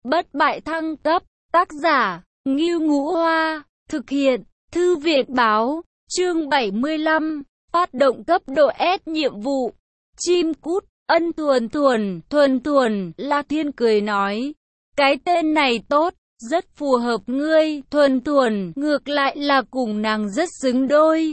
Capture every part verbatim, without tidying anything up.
Bất bại thăng cấp, tác giả, Ngưu Ngũ Hoa, thực hiện, Thư viện báo, chương bảy mươi lăm, phát động cấp độ S nhiệm vụ, chim cút, ân thuần thuần, thuần thuần, La Thiên cười nói, cái tên này tốt, rất phù hợp ngươi, thuần thuần, ngược lại là cùng nàng rất xứng đôi.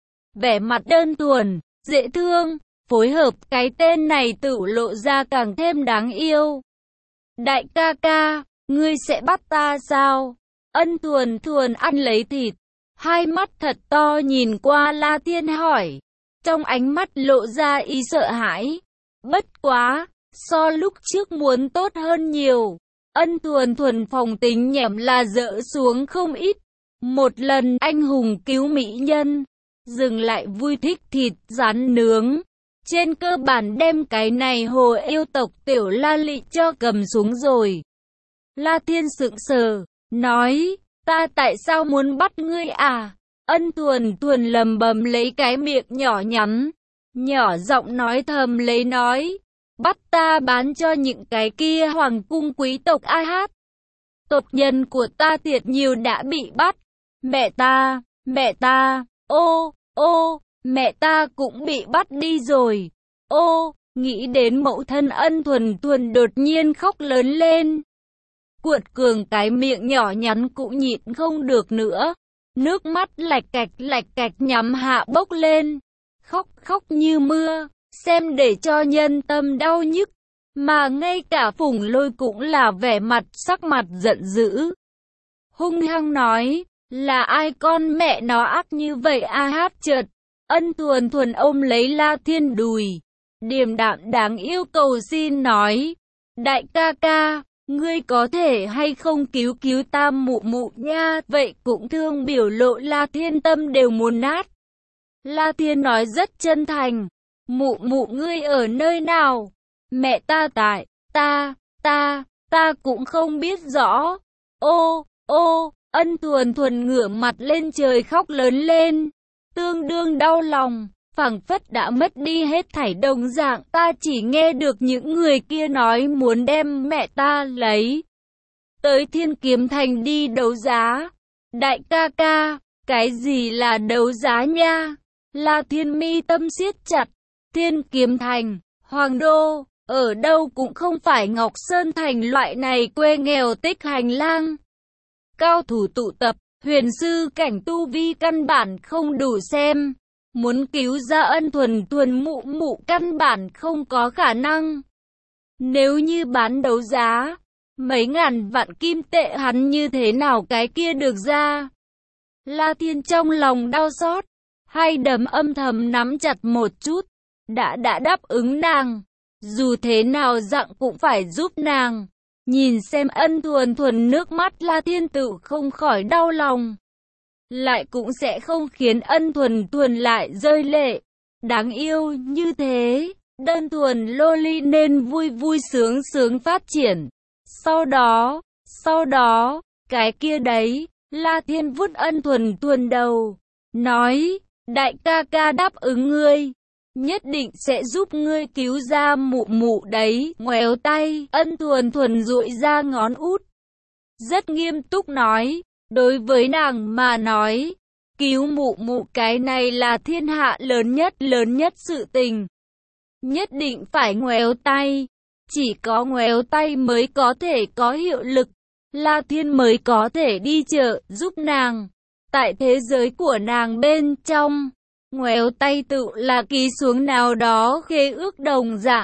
Vẻ mặt đơn thuần, dễ thương, phối hợp cái tên này tự lộ ra càng thêm đáng yêu. Đại ca ca, ngươi sẽ bắt ta sao? Ân thuần thuần ăn lấy thịt, hai mắt thật to nhìn qua La Thiên hỏi, trong ánh mắt lộ ra ý sợ hãi. Bất quá, so lúc trước muốn tốt hơn nhiều. Ân thuần thuần phòng tính nhẹm là dỡ xuống không ít. Một lần anh hùng cứu mỹ nhân, dừng lại vui thích thịt rán nướng. Trên cơ bản đem cái này hồ yêu tộc tiểu La Lị cho cầm xuống rồi. La Thiên sững sờ, nói, ta tại sao muốn bắt ngươi à? Ân thuần thuần lầm bầm lấy cái miệng nhỏ nhắn, nhỏ giọng nói thầm lấy nói, bắt ta bán cho những cái kia hoàng cung quý tộc a hát. Tộc nhân của ta thiệt nhiều đã bị bắt. Mẹ ta, mẹ ta, ô, ô, mẹ ta cũng bị bắt đi rồi. Ô, nghĩ đến mẫu thân Ân thuần thuần đột nhiên khóc lớn lên. Cuột cường cái miệng nhỏ nhắn cũng nhịn không được nữa. Nước mắt lạch cạch lạch cạch nhắm hạ bốc lên. Khóc khóc như mưa, xem để cho nhân tâm đau nhức. Mà ngay cả Phùng Lôi cũng là vẻ mặt sắc mặt giận dữ. Hung hăng nói, là ai con mẹ nó ác như vậy a hát chợt. Ân thuần thuần ôm lấy La Thiên đùi, điềm đạm đáng yêu cầu xin nói, đại ca ca, ngươi có thể hay không cứu cứu ta mụ mụ nha. Vậy cũng thương biểu lộ La Thiên tâm đều muốn nát. La Thiên nói rất chân thành, mụ mụ ngươi ở nơi nào? Mẹ ta tại, ta, ta, ta cũng không biết rõ. Ô, ô, ân thuần thuần ngửa mặt lên trời khóc lớn lên, tương đương đau lòng, phảng phất đã mất đi hết thảy đồng dạng. Ta chỉ nghe được những người kia nói muốn đem mẹ ta lấy tới Thiên Kiếm Thành đi đấu giá. Đại ca ca, cái gì là đấu giá nha? La Thiên mi tâm siết chặt, Thiên Kiếm Thành, Hoàng Đô, ở đâu cũng không phải Ngọc Sơn Thành loại này quê nghèo tích hành lang. Cao thủ tụ tập, huyền sư cảnh tu vi căn bản không đủ xem. Muốn cứu ra Ân thuần thuần mụ mụ căn bản không có khả năng. Nếu như bán đấu giá, mấy ngàn vạn kim tệ hắn như thế nào cái kia được ra? La Thiên trong lòng đau xót, hai đấm âm thầm nắm chặt một chút. Đã đã đáp ứng nàng, dù thế nào dặn cũng phải giúp nàng. Nhìn xem Ân thuần thuần nước mắt La Thiên tự không khỏi đau lòng. Lại cũng sẽ không khiến Ân thuần thuần lại rơi lệ. Đáng yêu như thế, đơn thuần loli nên vui vui sướng sướng phát triển. Sau đó, sau đó, cái kia đấy, La Thiên vuốt Ân thuần thuần đầu, nói, đại ca ca đáp ứng ngươi, nhất định sẽ giúp ngươi cứu ra mụ mụ đấy. Ngoéo tay, Ân thuần thuần duỗi ra ngón út, rất nghiêm túc nói, đối với nàng mà nói, cứu mụ mụ cái này là thiên hạ lớn nhất lớn nhất sự tình. Nhất định phải ngoéo tay, chỉ có ngoéo tay mới có thể có hiệu lực. La Thiên mới có thể đi chợ giúp nàng. Tại thế giới của nàng bên trong, ngoéo tay tự là ký xuống nào đó khế ước đồng dạng.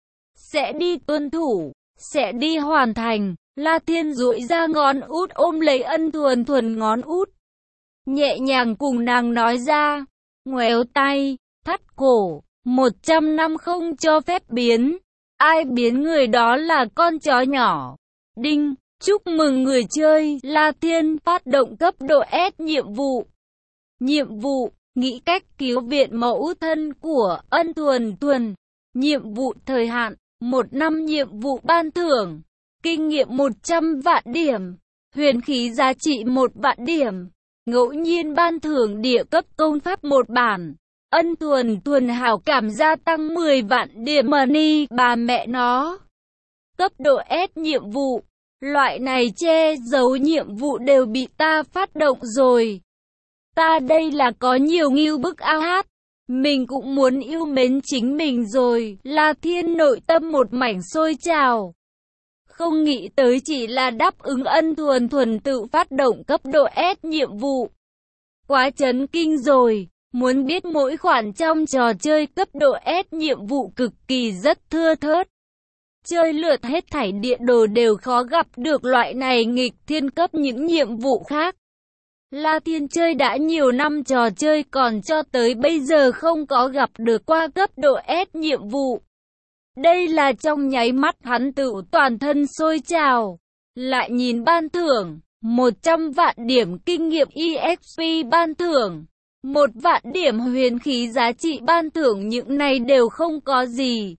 Sẽ đi tuân thủ, sẽ đi hoàn thành. La Thiên duỗi ra ngón út ôm lấy Ân thuần thuần ngón út, nhẹ nhàng cùng nàng nói ra, ngoéo tay, thắt cổ, một trăm năm không cho phép biến. Ai biến người đó là con chó nhỏ. Đinh, chúc mừng người chơi La Thiên phát động cấp độ S nhiệm vụ. Nhiệm vụ, nghĩ cách cứu viện mẫu thân của Ân thuần thuần. Nhiệm vụ thời hạn, một năm. Nhiệm vụ ban thưởng, kinh nghiệm một trăm vạn điểm, huyền khí giá trị một vạn điểm, ngẫu nhiên ban thưởng địa cấp công pháp một bản. Ân thuần thuần hảo cảm gia tăng mười vạn điểm money, bà mẹ nó. Cấp độ S nhiệm vụ, Loại này che giấu nhiệm vụ đều bị ta phát động rồi. Ta đây là có nhiều ngưu bức ao hát. Mình cũng muốn yêu mến chính mình rồi. La Thiên nội tâm một mảnh sôi trào. Không nghĩ tới chỉ là đáp ứng ân thuần thuần tự phát động cấp độ S nhiệm vụ. Quá chấn kinh rồi. Muốn biết mỗi khoản trong trò chơi cấp độ S nhiệm vụ cực kỳ rất thưa thớt. Chơi lượt hết thảy địa đồ đều khó gặp được loại này nghịch thiên cấp những nhiệm vụ khác. La Thiên chơi đã nhiều năm trò chơi còn cho tới bây giờ không có gặp được qua cấp độ S nhiệm vụ. Đây là trong nháy mắt hắn tự toàn thân sôi trào. Lại nhìn ban thưởng, một trăm vạn điểm kinh nghiệm e ích pê ban thưởng, một vạn điểm huyền khí giá trị ban thưởng, những này đều không có gì.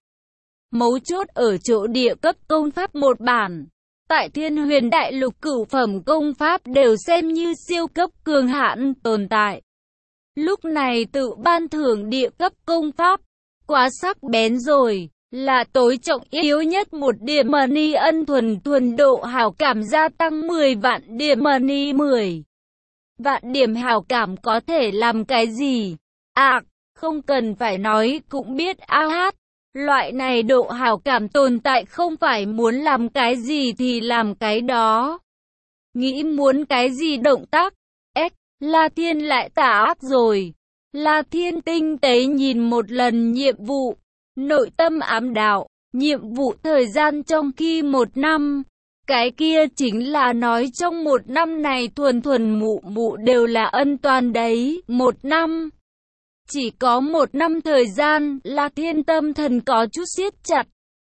Mấu chốt ở chỗ địa cấp công pháp một bản. Tại Thiên Huyền Đại Lục cửu phẩm công pháp đều xem như siêu cấp cường hãn tồn tại. Lúc này tự ban thưởng địa cấp công pháp, quá sắc bén rồi, là tối trọng yếu nhất một điểm money ân thuần thuần độ hảo cảm gia tăng mười vạn điểm money mười. Vạn điểm hảo cảm có thể làm cái gì? À, không cần phải nói cũng biết a hát. Loại này độ hảo cảm tồn tại không phải muốn làm cái gì thì làm cái đó. Nghĩ muốn cái gì động tác. S. La Thiên lại tà ác rồi. La Thiên tinh tế nhìn một lần nhiệm vụ. Nội tâm ám đạo. Nhiệm vụ thời gian trong khi một năm. Cái kia chính là nói trong một năm này thuần thuần mụ mụ đều là ân toàn đấy. Một năm. Chỉ có một năm thời gian, La Thiên tâm thần có chút siết chặt.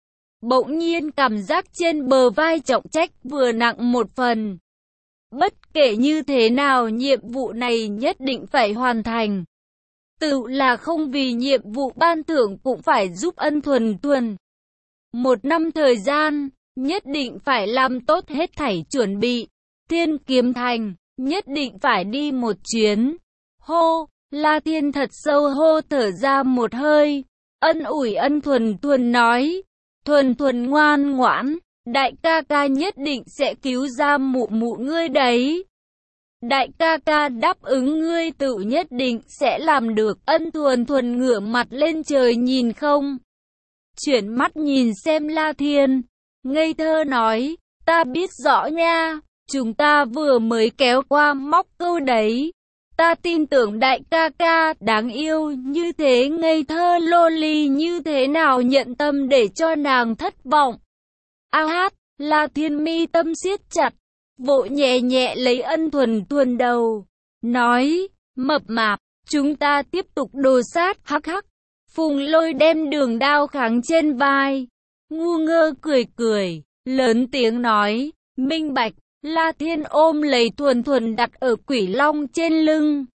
Bỗng nhiên cảm giác trên bờ vai trọng trách vừa nặng một phần. Bất kể như thế nào nhiệm vụ này nhất định phải hoàn thành. Tự là không vì nhiệm vụ ban thưởng cũng phải giúp ân thuần thuần. Một năm thời gian, nhất định phải làm tốt hết thảy chuẩn bị. Thiên Kiếm Thành, nhất định phải đi một chuyến. Hô! La Thiên thật sâu hô thở ra một hơi, ân ủi ân thuần thuần nói, thuần thuần ngoan ngoãn, đại ca ca nhất định sẽ cứu ra mụ mụ ngươi đấy. Đại ca ca đáp ứng ngươi tự nhất định sẽ làm được. Ân thuần thuần ngửa mặt lên trời nhìn không, chuyển mắt nhìn xem La Thiên, ngây thơ nói, ta biết rõ nha, chúng ta vừa mới kéo qua móc câu đấy. Ta tin tưởng đại ca ca đáng yêu như thế, ngây thơ loli như thế nào nhận tâm để cho nàng thất vọng. A hát, La Thiên mi tâm siết chặt, vội nhẹ nhẹ lấy ân thuần thuần đầu, nói, mập mạp, chúng ta tiếp tục đồ sát, hắc hắc. Phùng Lôi đem đường đao kháng trên vai, ngu ngơ cười cười, lớn tiếng nói, minh bạch. La Thiên ôm lấy thuần thuần đặt ở Quỷ Long trên lưng.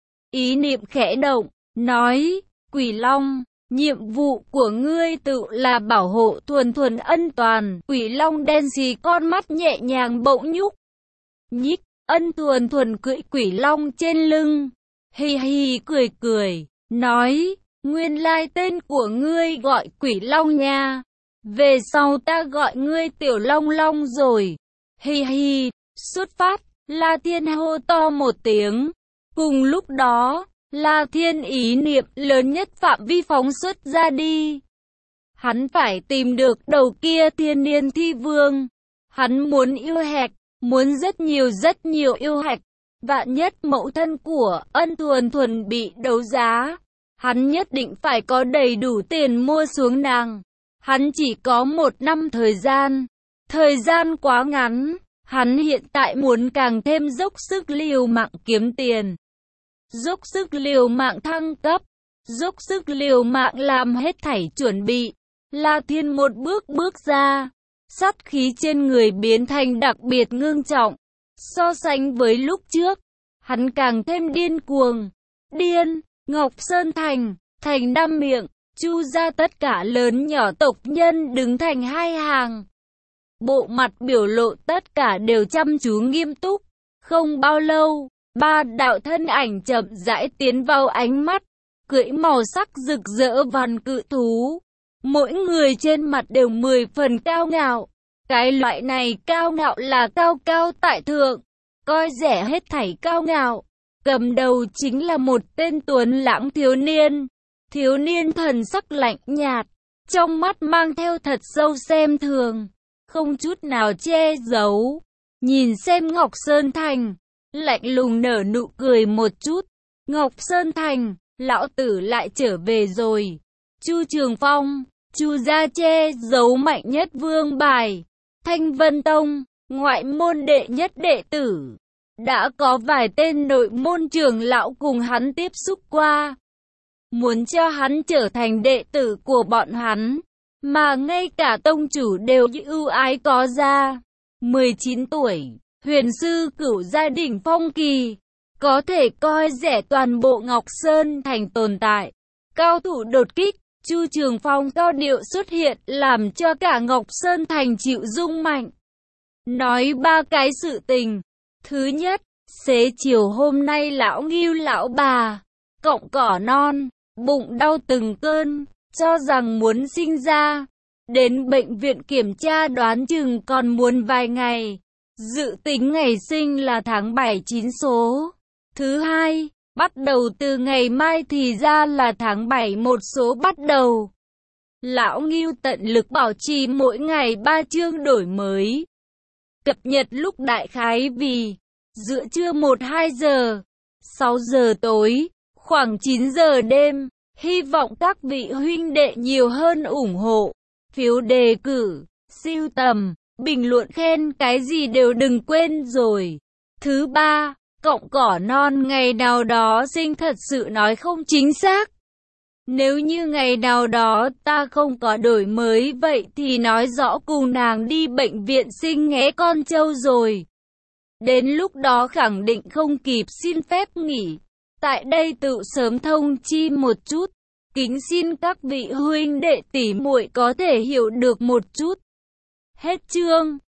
Ý niệm khẽ động, nói, Quỷ Long, nhiệm vụ của ngươi tự là bảo hộ thuần thuần ân toàn. Quỷ Long đen xì con mắt nhẹ nhàng bỗng nhúc nhích, ân thuần thuần cưỡi Quỷ Long trên lưng. Hi hi cười cười, nói, nguyên lai tên của ngươi gọi Quỷ Long nha. Về sau ta gọi ngươi Tiểu Long Long rồi. Hi hi, xuất phát, La Thiên hô to một tiếng. Cùng lúc đó, La Thiên ý niệm lớn nhất phạm vi phóng xuất ra đi. Hắn phải tìm được đầu kia thiên niên thi vương. Hắn muốn yêu hạch, muốn rất nhiều rất nhiều yêu hạch. Vạn nhất mẫu thân của ân thuần thuần bị đấu giá. Hắn nhất định phải có đầy đủ tiền mua xuống nàng. Hắn chỉ có một năm thời gian. Thời gian quá ngắn, hắn hiện tại muốn càng thêm dốc sức liều mạng kiếm tiền. Dốc sức liều mạng thăng cấp, dốc sức liều mạng làm hết thảy chuẩn bị. La Thiên một bước bước ra, sát khí trên người biến thành đặc biệt ngưng trọng. So sánh với lúc trước, hắn càng thêm điên cuồng. Điên, Ngọc Sơn Thành, thành năm miệng, Chu ra tất cả lớn nhỏ tộc nhân đứng thành hai hàng. Bộ mặt biểu lộ tất cả đều chăm chú nghiêm túc. Không bao lâu, ba đạo thân ảnh chậm rãi tiến vào ánh mắt, cưỡi màu sắc rực rỡ vằn cự thú. Mỗi người trên mặt đều mười phần cao ngạo, Cái loại này cao ngạo là cao cao tại thượng, coi rẻ hết thảy cao ngạo. Cầm đầu chính là một tên tuấn lãng thiếu niên. Thiếu niên thần sắc lạnh nhạt, trong mắt mang theo thật sâu xem thường, không chút nào che giấu. Nhìn xem Ngọc Sơn Thành, lạnh lùng nở nụ cười một chút. Ngọc Sơn Thành, lão tử lại trở về rồi. Chu Trường Phong, Chu gia che giấu mạnh nhất vương bài, Thanh Vân Tông, ngoại môn đệ nhất đệ tử. Đã có vài tên nội môn trưởng lão cùng hắn tiếp xúc qua, muốn cho hắn trở thành đệ tử của bọn hắn, mà ngay cả tông chủ đều ưu ái có ra. mười chín tuổi, huyền sư cửu gia đỉnh phong kỳ, có thể coi rẻ toàn bộ Ngọc Sơn Thành tồn tại. Cao thủ đột kích, Chu Trường Phong cao điệu xuất hiện làm cho cả Ngọc Sơn Thành chịu rung mạnh. Nói ba cái sự tình. Thứ nhất, xế chiều hôm nay lão Ngưu lão bà, cọng cỏ non, bụng đau từng cơn, cho rằng muốn sinh ra. Đến bệnh viện kiểm tra đoán chừng còn muốn vài ngày. Dự tính ngày sinh là tháng bảy chín số. Thứ hai, bắt đầu từ ngày mai thì ra là tháng bảy một số bắt đầu. Lão Ngưu tận lực bảo trì mỗi ngày ba chương đổi mới. Cập nhật lúc đại khái vì giữa trưa một hai giờ, sáu giờ tối, khoảng chín giờ đêm. Hy vọng các vị huynh đệ nhiều hơn ủng hộ. Phiếu đề cử, sưu tầm, bình luận khen cái gì đều đừng quên rồi. Thứ ba, cọng cỏ non ngày nào đó sinh thật sự nói không chính xác. Nếu như ngày nào đó ta không có đổi mới vậy thì nói rõ cùng nàng đi bệnh viện sinh nghé con trâu rồi. Đến lúc đó khẳng định không kịp xin phép nghỉ. Tại đây tự sớm thông chi một chút. Kính xin các vị huynh đệ tỷ muội có thể hiểu được một chút. Hết chương.